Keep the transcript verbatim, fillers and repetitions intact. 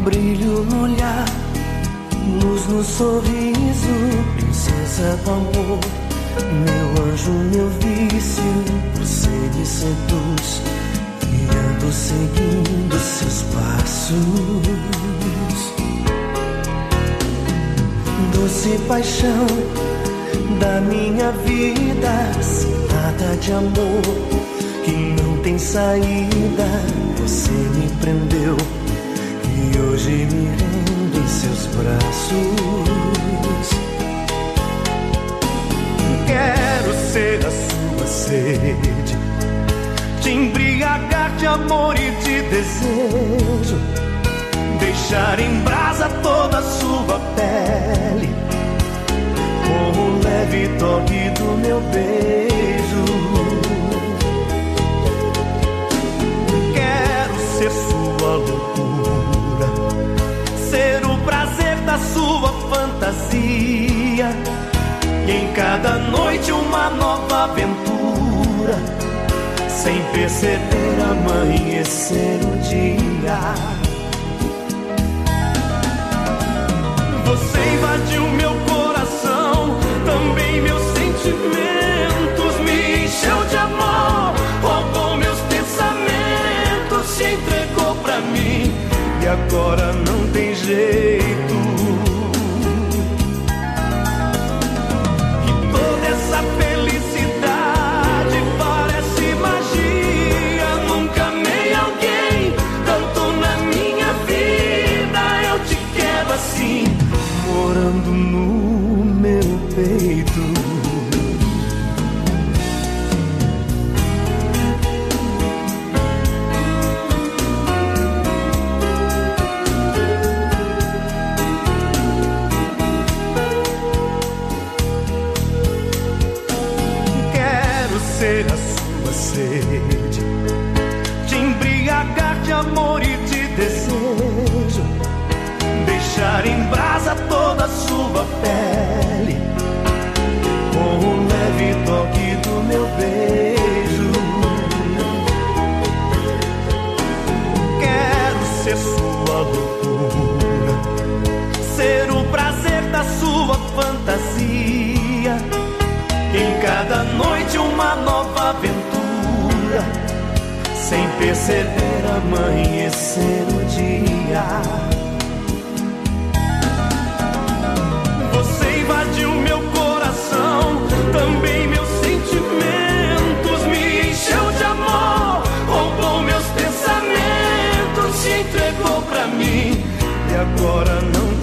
brilho no olhar, luz no sorriso, princesa do amor, meu anjo, meu vício, você me seduz e ando seguindo seus passos. Doce paixão da minha vida, cilada de amor que não tem saída, você me prendeu e hoje me rendo em seus braços. Quero ser a sua sede, te embriagar de amor e de desejo, deixar em brasa toda a sua pele, com o leve toque do meu beijo. Quero ser sua loucura, ser o prazer da sua fantasia, e em cada noite uma nova aventura, sem perceber amanhecer o dia. Você invadiu meu coração, também meus sentimentos, me encheu de amor, roubou meus pensamentos, se entregou pra mim e agora não tem jeito. E toda essa felicidade parece magia, nunca amei alguém tanto na minha vida, eu te quero assim, morando no meu peito. Quero ser a sua sede, te embriagar de amor e de desejo, deixar em brasa toda a sua pele, com o leve toque do meu beijo. Quero ser sua loucura, ser o prazer da sua fantasia, em cada noite uma nova aventura, sem perceber amanhecer o dia. Você invadiu meu coração, também meus sentimentos, me encheu de amor, roubou meus pensamentos, se entregou pra mim e agora não